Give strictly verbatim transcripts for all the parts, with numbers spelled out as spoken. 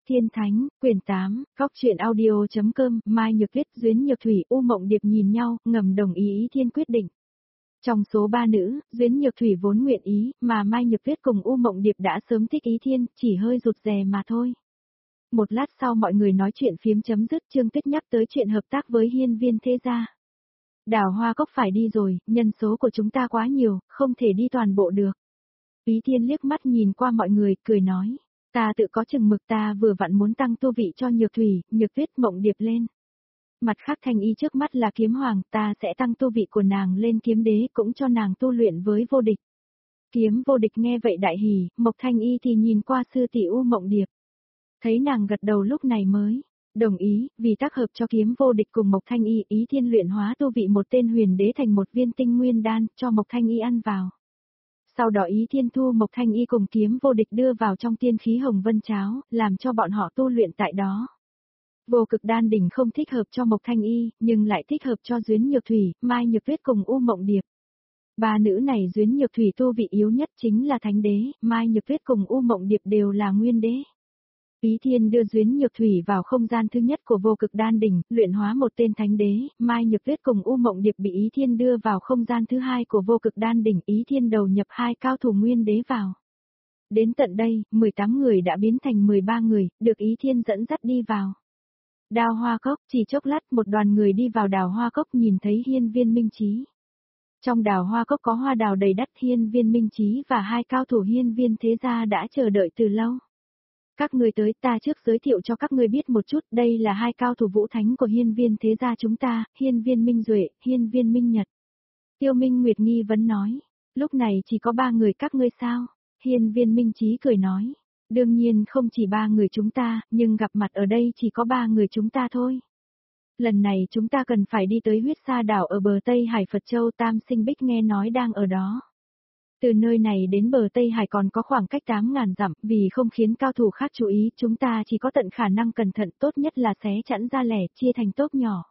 Thiên Thánh, quyển tám, góc truyện audio.com, Mai Nhược Tuyết, Duyến Nhược Thủy, U Mộng Điệp nhìn nhau, ngầm đồng ý Ý Thiên quyết định. Trong số ba nữ, Duyến Nhược Thủy vốn nguyện ý, mà Mai Nhược Tuyết cùng U Mộng Điệp đã sớm thích Ý Thiên, chỉ hơi rụt rè mà thôi. Một lát sau mọi người nói chuyện phiếm chấm dứt, Trương Tuyết nhắc tới chuyện hợp tác với Hiên Viên Thế Gia. Đào Hoa Cốc phải đi rồi, nhân số của chúng ta quá nhiều, không thể đi toàn bộ được. Ý Thiên liếc mắt nhìn qua mọi người, cười nói. Ta tự có chừng mực, ta vừa vặn muốn tăng tu vị cho Nhược Thủy, Nhược Tuyết, Mộng Điệp lên. Mặt khác Thanh Y trước mắt là kiếm hoàng, ta sẽ tăng tu vị của nàng lên kiếm đế, cũng cho nàng tu luyện với vô địch. Kiếm vô địch nghe vậy đại hỉ, Mộc Thanh Y thì nhìn qua sư tỷ U Mộng Điệp. Thấy nàng gật đầu lúc này mới đồng ý, vì tác hợp cho kiếm vô địch cùng Mộc Thanh Y, Ý Thiên luyện hóa tu vị một tên huyền đế thành một viên tinh nguyên đan, cho Mộc Thanh Y ăn vào. Sau đó Ý Thiên thu Mộc Thanh Y cùng kiếm vô địch đưa vào trong tiên khí hồng vân cháo, làm cho bọn họ tu luyện tại đó. Vô cực đan đỉnh không thích hợp cho Mộc Thanh Y, nhưng lại thích hợp cho Duyến Nhược Thủy, Mai Nhược Tuyết cùng U Mộng Điệp. Ba nữ này Duyến Nhược Thủy tu vị yếu nhất chính là thánh đế, Mai Nhược Tuyết cùng U Mộng Điệp đều là nguyên đế. Ý Thiên đưa Duyến Nhược Thủy vào không gian thứ nhất của vô cực đan đỉnh, luyện hóa một tên thánh đế, Mai Nhược Tuyết cùng U Mộng Điệp bị Ý Thiên đưa vào không gian thứ hai của vô cực đan đỉnh, Ý Thiên đầu nhập hai cao thủ nguyên đế vào. Đến tận đây, mười tám người đã biến thành mười ba người, được Ý Thiên dẫn dắt đi vào. Đào Hoa Cốc, chỉ chốc lát một đoàn người đi vào Đào Hoa Cốc nhìn thấy Hiên Viên Minh Chí. Trong Đào Hoa Cốc có hoa đào đầy đắt, Hiên Viên Minh Chí và hai cao thủ Hiên Viên Thế Gia đã chờ đợi từ lâu. Các ngươi tới, ta trước giới thiệu cho các ngươi biết một chút, đây là hai cao thủ vũ thánh của Hiên Viên Thế Gia chúng ta, Hiên Viên Minh Duệ, Hiên Viên Minh Nhật. Tiêu Minh Nguyệt nghi vấn nói, lúc này chỉ có ba người các ngươi sao? Hiên Viên Minh Chí cười nói, đương nhiên không chỉ ba người chúng ta, nhưng gặp mặt ở đây chỉ có ba người chúng ta thôi. Lần này chúng ta cần phải đi tới huyết sa đảo ở bờ Tây Hải Phật Châu, Tam Sinh Bích nghe nói đang ở đó. Từ nơi này đến bờ Tây Hải còn có khoảng cách tám ngàn dặm, vì không khiến cao thủ khác chú ý, chúng ta chỉ có tận khả năng cẩn thận, tốt nhất là xé chẵn ra lẻ, chia thành tốp nhỏ.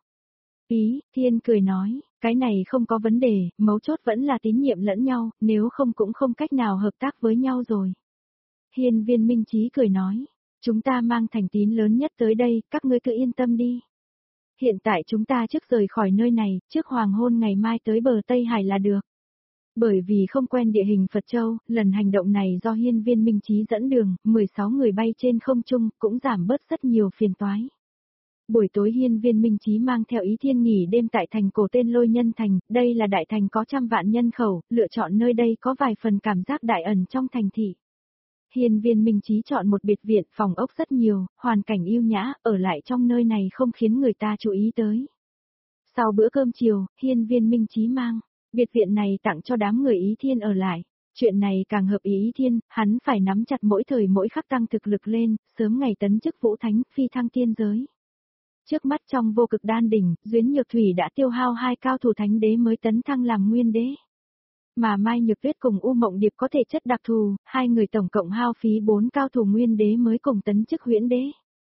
Ý Thiên cười nói, cái này không có vấn đề, mấu chốt vẫn là tín nhiệm lẫn nhau, nếu không cũng không cách nào hợp tác với nhau rồi. Hiên Viên Minh Chí cười nói, chúng ta mang thành tín lớn nhất tới đây, các ngươi cứ yên tâm đi. Hiện tại chúng ta trước rời khỏi nơi này, trước hoàng hôn ngày mai tới bờ Tây Hải là được. Bởi vì không quen địa hình Phật Châu, lần hành động này do Hiên Viên Minh Chí dẫn đường, mười sáu người bay trên không trung, cũng giảm bớt rất nhiều phiền toái. Buổi tối Hiên Viên Minh Chí mang theo Ý Thiên nghỉ đêm tại thành cổ tên Lôi Nhân Thành, đây là đại thành có trăm vạn nhân khẩu, lựa chọn nơi đây có vài phần cảm giác đại ẩn trong thành thị. Hiên Viên Minh Chí chọn một biệt viện, phòng ốc rất nhiều, hoàn cảnh yêu nhã, ở lại trong nơi này không khiến người ta chú ý tới. Sau bữa cơm chiều, Hiên Viên Minh Chí mang biệt viện này tặng cho đám người Ý Thiên ở lại. Chuyện này càng hợp ý Ý Thiên, hắn phải nắm chặt mỗi thời mỗi khắc tăng thực lực lên, sớm ngày tấn chức vũ thánh, phi thăng tiên giới. Trước mắt trong vô cực đan đỉnh, Duyến Nhược Thủy đã tiêu hao hai cao thủ thánh đế mới tấn thăng làm nguyên đế. Mà Mai Nhược Tuyết cùng U Mộng Điệp có thể chất đặc thù, hai người tổng cộng hao phí bốn cao thủ nguyên đế mới cùng tấn chức huyễn đế.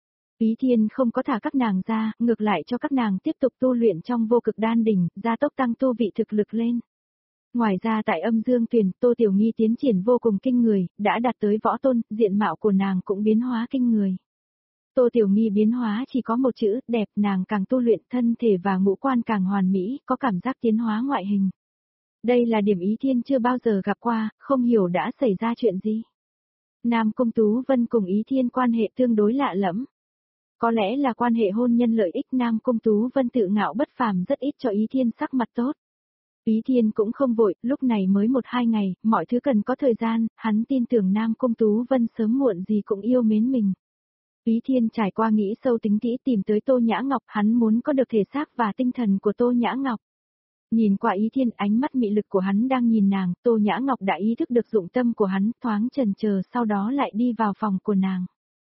Ý Thiên không có thả các nàng ra, ngược lại cho các nàng tiếp tục tu luyện trong vô cực đan đỉnh, gia tốc tăng tu vị thực lực lên. Ngoài ra tại Âm Dương Tuyền, Tô Tiểu Nghi tiến triển vô cùng kinh người, đã đạt tới võ tôn, diện mạo của nàng cũng biến hóa kinh người. Tô Tiểu Nghi biến hóa chỉ có một chữ, đẹp, nàng càng tu luyện thân thể và ngũ quan càng hoàn mỹ, có cảm giác tiến hóa ngoại hình. Đây là điểm Ý Thiên chưa bao giờ gặp qua, không hiểu đã xảy ra chuyện gì. Nam Cung Tú Vân cùng Ý Thiên quan hệ tương đối lạ lẫm. Có lẽ là quan hệ hôn nhân lợi ích, Nam Cung Tú Vân tự ngạo bất phàm rất ít cho Ý Thiên sắc mặt tốt. Ý Thiên cũng không vội, lúc này mới một hai ngày, mọi thứ cần có thời gian, hắn tin tưởng Nam Cung Tú Vân sớm muộn gì cũng yêu mến mình. Ý Thiên trải qua nghĩ sâu tính kỹ tìm tới Tô Nhã Ngọc, hắn muốn có được thể xác và tinh thần của Tô Nhã Ngọc. Nhìn qua Ý Thiên, ánh mắt mị lực của hắn đang nhìn nàng, Tô Nhã Ngọc đã ý thức được dụng tâm của hắn, thoáng chần chờ sau đó lại đi vào phòng của nàng.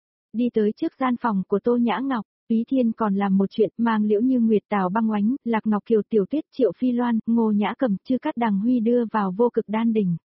Đi tới trước gian phòng của Tô Nhã Ngọc, Ý Thiên còn làm một chuyện, mang Liễu Như Nguyệt, Tào Băng Oánh, Lạc Ngọc Kiều, Tiểu Tuyết, Triệu Phi Loan, Ngô Nhã Cầm, Chư Cát Đằng Huy đưa vào vô cực đan đỉnh.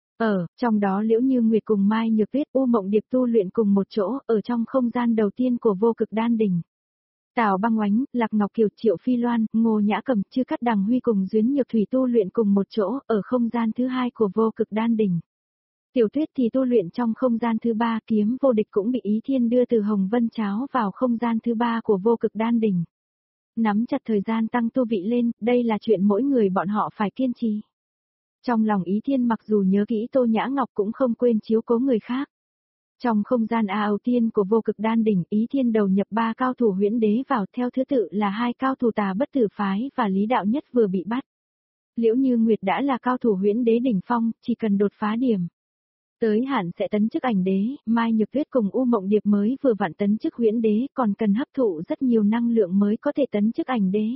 Ở, trong đó Liễu Như Nguyệt cùng Mai Nhược Tuyết, U Mộng Điệp tu luyện cùng một chỗ, ở trong không gian đầu tiên của vô cực đan đỉnh. Tào Băng Oánh, Lạc Ngọc Kiều, Triệu Phi Loan, Ngô Nhã Cầm, Chư Cát Đằng Huy cùng Duyến Nhược Thủy tu luyện cùng một chỗ, ở không gian thứ hai của vô cực đan đỉnh. Tiểu Tuyết thì tu luyện trong không gian thứ ba, kiếm vô địch cũng bị Ý Thiên đưa từ Hồng Vân Cháo vào không gian thứ ba của vô cực đan đỉnh. Nắm chặt thời gian tăng tu vị lên, đây là chuyện mỗi người bọn họ phải kiên trì. Trong lòng Ý Thiên mặc dù nhớ kỹ Tô Nhã Ngọc cũng không quên chiếu cố người khác. Trong không gian A Âu Tiên của vô cực đan đỉnh, Ý Thiên đầu nhập ba cao thủ huyễn đế vào theo thứ tự là hai cao thủ tà bất tử phái và Lý Đạo Nhất vừa bị bắt. Liễu Như Nguyệt đã là cao thủ huyễn đế đỉnh phong, chỉ cần đột phá điểm tới hạn sẽ tấn chức ảnh đế, Mai Nhược Tuyết cùng U Mộng Điệp mới vừa vặn tấn chức huyễn đế còn cần hấp thụ rất nhiều năng lượng mới có thể tấn chức ảnh đế.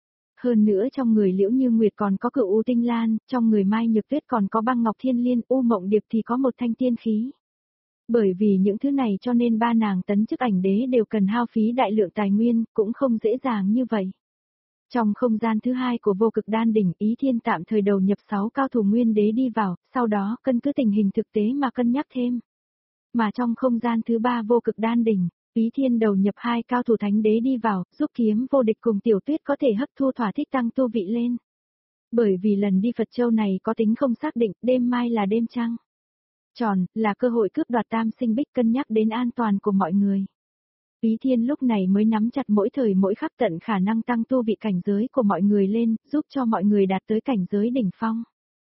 Hơn nữa trong người Liễu Như Nguyệt còn có Cửu U Tinh Lan, trong người Mai Nhược Tuyết còn có Băng Ngọc Thiên Liên, U Mộng Điệp thì có một thanh tiên khí. Bởi vì những thứ này cho nên ba nàng tấn chức ảnh đế đều cần hao phí đại lượng tài nguyên, cũng không dễ dàng như vậy. Trong không gian thứ hai của vô cực đan đỉnh, Ý Thiên tạm thời đầu nhập sáu cao thủ nguyên đế đi vào, sau đó cân cứ tình hình thực tế mà cân nhắc thêm. Mà trong không gian thứ ba vô cực đan đỉnh, Ý Thiên đầu nhập hai cao thủ thánh đế đi vào, giúp kiếm vô địch cùng Tiểu Tuyết có thể hấp thu thỏa thích tăng tu vị lên. Bởi vì lần đi Phật Châu này có tính không xác định, đêm mai là đêm trăng tròn, là cơ hội cướp đoạt tam sinh bích, cân nhắc đến an toàn của mọi người. Ý Thiên lúc này mới nắm chặt mỗi thời mỗi khắc tận khả năng tăng tu vị cảnh giới của mọi người lên, giúp cho mọi người đạt tới cảnh giới đỉnh phong.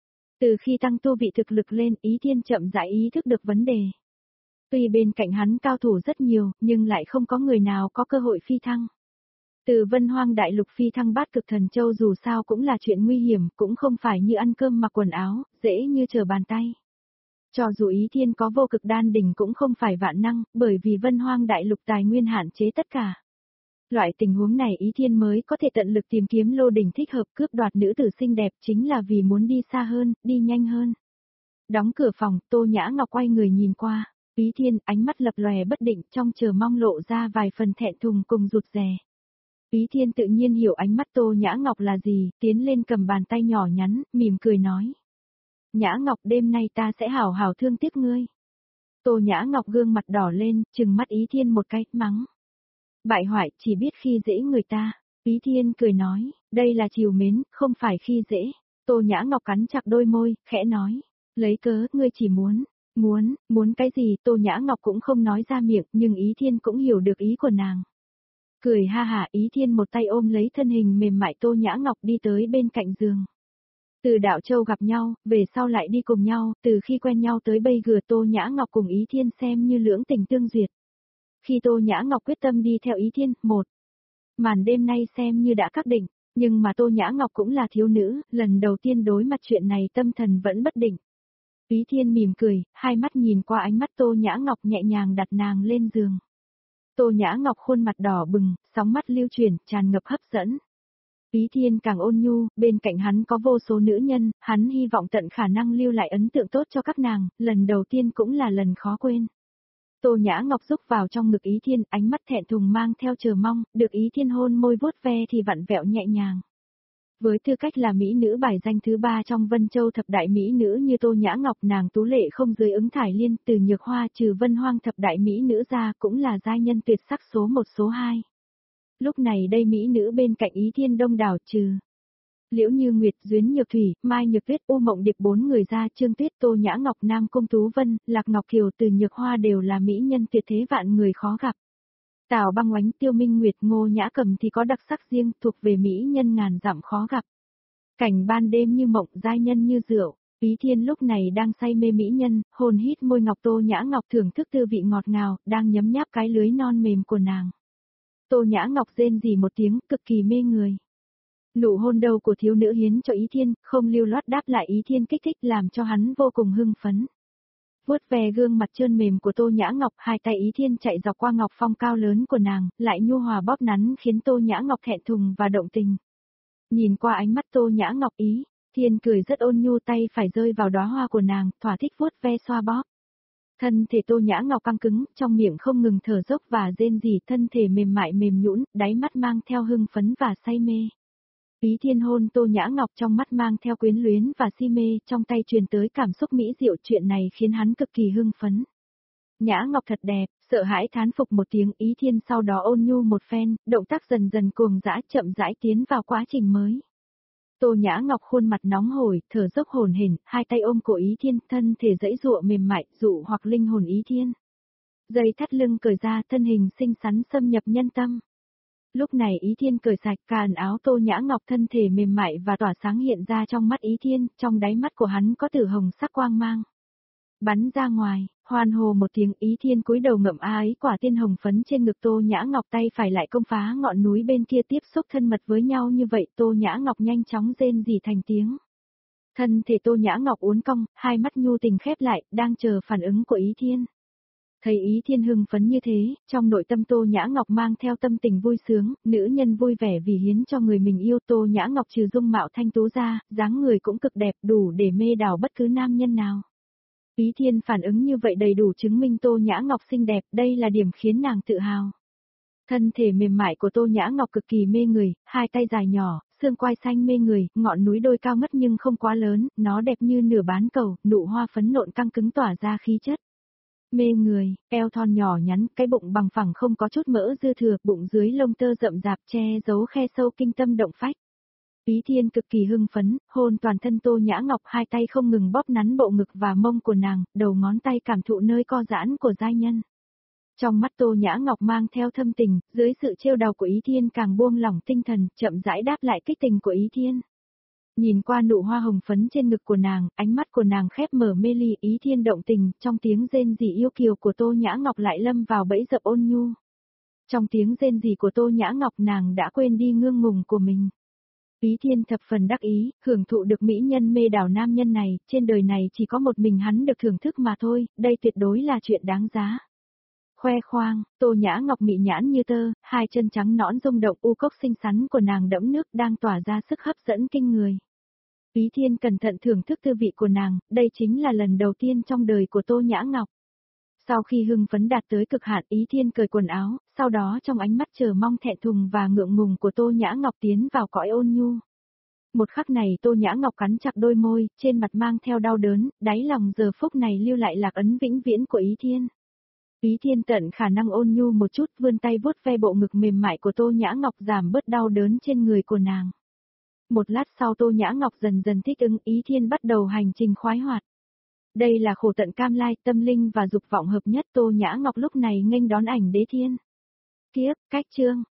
Từ khi tăng tu vị thực lực lên, Ý Thiên chậm rãi ý thức được vấn đề. Tuy bên cạnh hắn cao thủ rất nhiều, nhưng lại không có người nào có cơ hội phi thăng. Từ Vân Hoang Đại Lục phi thăng Bát Cực Thần Châu dù sao cũng là chuyện nguy hiểm, cũng không phải như ăn cơm mặc quần áo, dễ như trở bàn tay. Cho dù Ý Thiên có vô cực đan đỉnh cũng không phải vạn năng, bởi vì Vân Hoang Đại Lục tài nguyên hạn chế tất cả. Loại tình huống này Ý Thiên mới có thể tận lực tìm kiếm lô đỉnh thích hợp cướp đoạt nữ tử xinh đẹp chính là vì muốn đi xa hơn, đi nhanh hơn. Đóng cửa phòng, Tô Nhã Ngọc quay người nhìn qua, Ý Thiên ánh mắt lập lòe bất định trong chờ mong lộ ra vài phần thẹn thùng cùng rụt rè. Ý Thiên tự nhiên hiểu ánh mắt Tô Nhã Ngọc là gì, tiến lên cầm bàn tay nhỏ nhắn, mỉm cười nói. Nhã Ngọc đêm nay ta sẽ hảo hảo thương tiếc ngươi. Tô Nhã Ngọc gương mặt đỏ lên, trừng mắt Ý Thiên một cái, mắng. Bại hoại chỉ biết khi dễ người ta. Ý Thiên cười nói, đây là trìu mến, không phải khi dễ. Tô Nhã Ngọc cắn chặt đôi môi, khẽ nói. Lấy cớ, ngươi chỉ muốn, muốn, muốn cái gì Tô Nhã Ngọc cũng không nói ra miệng, nhưng Ý Thiên cũng hiểu được ý của nàng. Cười ha hả Ý Thiên một tay ôm lấy thân hình mềm mại Tô Nhã Ngọc đi tới bên cạnh giường. Từ Đạo Châu gặp nhau, về sau lại đi cùng nhau, từ khi quen nhau tới bây giờ Tô Nhã Ngọc cùng Ý Thiên xem như lưỡng tình tương duyệt. Khi Tô Nhã Ngọc quyết tâm đi theo Ý Thiên, một màn đêm nay xem như đã xác định, nhưng mà Tô Nhã Ngọc cũng là thiếu nữ, lần đầu tiên đối mặt chuyện này tâm thần vẫn bất định. Ý Thiên mỉm cười, hai mắt nhìn qua ánh mắt Tô Nhã Ngọc nhẹ nhàng đặt nàng lên giường. Tô Nhã Ngọc khuôn mặt đỏ bừng, sóng mắt lưu chuyển, tràn ngập hấp dẫn. Ý Thiên càng ôn nhu, bên cạnh hắn có vô số nữ nhân, hắn hy vọng tận khả năng lưu lại ấn tượng tốt cho các nàng, lần đầu tiên cũng là lần khó quên. Tô Nhã Ngọc rúc vào trong ngực Ý Thiên, ánh mắt thẹn thùng mang theo chờ mong, được Ý Thiên hôn môi vuốt ve thì vặn vẹo nhẹ nhàng. Với tư cách là mỹ nữ bài danh thứ ba trong Vân Châu thập đại mỹ nữ như Tô Nhã Ngọc nàng tú lệ không dưới ứng thải liên, từ Nhược Hoa trừ Vân Hoang thập đại mỹ nữ ra cũng là giai nhân tuyệt sắc số một số hai. Lúc này đây mỹ nữ bên cạnh Ý Thiên đông đảo trừ Liễu Như Nguyệt, Duyến Nhược Thủy, Mai Nhược Tuyết, U Mộng Điệp bốn người ra, Trương Tuyết, Tô Nhã Ngọc, Nam Cung Tú Vân, Lạc Ngọc Kiều, từ Nhược Hoa đều là mỹ nhân tuyệt thế vạn người khó gặp. Tào Băng Oánh, Tiêu Minh Nguyệt, Ngô Nhã Cầm thì có đặc sắc riêng, thuộc về mỹ nhân ngàn dặm khó gặp. Cảnh ban đêm như mộng, giai nhân như rượu. Ý Thiên lúc này đang say mê mỹ nhân, hồn hít môi ngọc Tô Nhã Ngọc thưởng thức tư vị ngọt ngào, đang nhấm nháp cái lưới non mềm của nàng. Tô Nhã Ngọc rên rỉ một tiếng, cực kỳ mê người. Nụ hôn đầu của thiếu nữ hiến cho Ý Thiên, không lưu loát đáp lại Ý Thiên kích thích làm cho hắn vô cùng hưng phấn. Vuốt ve gương mặt trơn mềm của Tô Nhã Ngọc, hai tay Ý Thiên chạy dọc qua ngọc phong cao lớn của nàng, lại nhu hòa bóp nắn khiến Tô Nhã Ngọc thẹn thùng và động tình. Nhìn qua ánh mắt Tô Nhã Ngọc Ý Thiên cười rất ôn nhu, tay phải rơi vào đóa hoa của nàng, thỏa thích vuốt ve xoa bóp. Thân thể Tô Nhã Ngọc căng cứng, trong miệng không ngừng thở dốc và rên rỉ, thân thể mềm mại mềm nhũn, đáy mắt mang theo hưng phấn và say mê. Ý Thiên hôn Tô Nhã Ngọc trong mắt mang theo quyến luyến và si mê, trong tay truyền tới cảm xúc mỹ diệu, chuyện này khiến hắn cực kỳ hưng phấn. Nhã Ngọc thật đẹp, sợ hãi thán phục một tiếng, Ý Thiên sau đó ôn nhu một phen, động tác dần dần cuồng dã chậm rãi tiến vào quá trình mới. Tô Nhã Ngọc khuôn mặt nóng hổi, thở dốc hổn hển, hai tay ôm cổ Ý Thiên, thân thể giãy giụa mềm mại, dụ hoặc linh hồn Ý Thiên. Dây thắt lưng cởi ra, thân hình xinh xắn xâm nhập nhân tâm. Lúc này Ý Thiên cởi sạch càn áo, Tô Nhã Ngọc thân thể mềm mại và tỏa sáng hiện ra trong mắt Ý Thiên, trong đáy mắt của hắn có tử hồng sắc quang mang. Bắn ra ngoài, hoan hô một tiếng, Ý Thiên cúi đầu ngậm a ấy quả tiên hồng phấn trên ngực Tô Nhã Ngọc, tay phải lại công phá ngọn núi bên kia tiếp xúc thân mật với nhau như vậy, Tô Nhã Ngọc nhanh chóng rên rỉ thành tiếng. Thân thể Tô Nhã Ngọc uốn cong, hai mắt nhu tình khép lại, đang chờ phản ứng của Ý Thiên. Thấy Ý Thiên hưng phấn như thế, trong nội tâm Tô Nhã Ngọc mang theo tâm tình vui sướng, nữ nhân vui vẻ vì hiến cho người mình yêu. Tô Nhã Ngọc trừ dung mạo thanh tú ra, dáng người cũng cực đẹp, đủ để mê đảo bất cứ nam nhân nào. Ý Thiên phản ứng như vậy đầy đủ chứng minh Tô Nhã Ngọc xinh đẹp, đây là điểm khiến nàng tự hào. Thân thể mềm mại của Tô Nhã Ngọc cực kỳ mê người, hai tay dài nhỏ, xương quai xanh mê người, ngọn núi đôi cao ngất nhưng không quá lớn, nó đẹp như nửa bán cầu, nụ hoa phấn nộn căng cứng tỏa ra khí chất. Mê người, eo thon nhỏ nhắn, cái bụng bằng phẳng không có chút mỡ dư thừa, bụng dưới lông tơ rậm rạp che giấu khe sâu kinh tâm động phách. Ý Thiên cực kỳ hưng phấn, hôn toàn thân Tô Nhã Ngọc, hai tay không ngừng bóp nắn bộ ngực và mông của nàng, đầu ngón tay cảm thụ nơi co giãn của giai nhân. Trong mắt Tô Nhã Ngọc mang theo thâm tình, dưới sự trêu đùa của Ý Thiên càng buông lỏng tinh thần, chậm rãi đáp lại kích tình của Ý Thiên. Nhìn qua nụ hoa hồng phấn trên ngực của nàng, ánh mắt của nàng khép mở mê ly, Ý Thiên động tình, trong tiếng rên rỉ yêu kiều của Tô Nhã Ngọc lại lâm vào bẫy dập ôn nhu. Trong tiếng rên rỉ của Tô Nhã Ngọc nàng đã quên đi ngương ngùng của mình. Ý Thiên thập phần đắc ý, hưởng thụ được mỹ nhân mê đảo nam nhân này, trên đời này chỉ có một mình hắn được thưởng thức mà thôi, đây tuyệt đối là chuyện đáng giá. Khoe khoang, Tô Nhã Ngọc mị nhãn như tơ, hai chân trắng nõn rung động, u cốc xinh xắn của nàng đẫm nước đang tỏa ra sức hấp dẫn kinh người. Ý Thiên cẩn thận thưởng thức tư vị của nàng, đây chính là lần đầu tiên trong đời của Tô Nhã Ngọc. Sau khi hưng phấn đạt tới cực hạn, Ý Thiên cởi quần áo, sau đó trong ánh mắt chờ mong thẹn thùng và ngượng ngùng của Tô Nhã Ngọc tiến vào cõi ôn nhu. Một khắc này Tô Nhã Ngọc cắn chặt đôi môi, trên mặt mang theo đau đớn, đáy lòng giờ phút này lưu lại lạc ấn vĩnh viễn của Ý Thiên. Ý Thiên tận khả năng ôn nhu một chút, vươn tay vuốt ve bộ ngực mềm mại của Tô Nhã Ngọc, giảm bớt đau đớn trên người của nàng. Một lát sau Tô Nhã Ngọc dần dần thích ứng, Ý Thiên bắt đầu hành trình khoái hoạt. Đây là khổ tận cam lai, tâm linh và dục vọng hợp nhất. Tô Nhã Ngọc lúc này nghênh đón ảnh đế thiên. Tiếp, cách chương.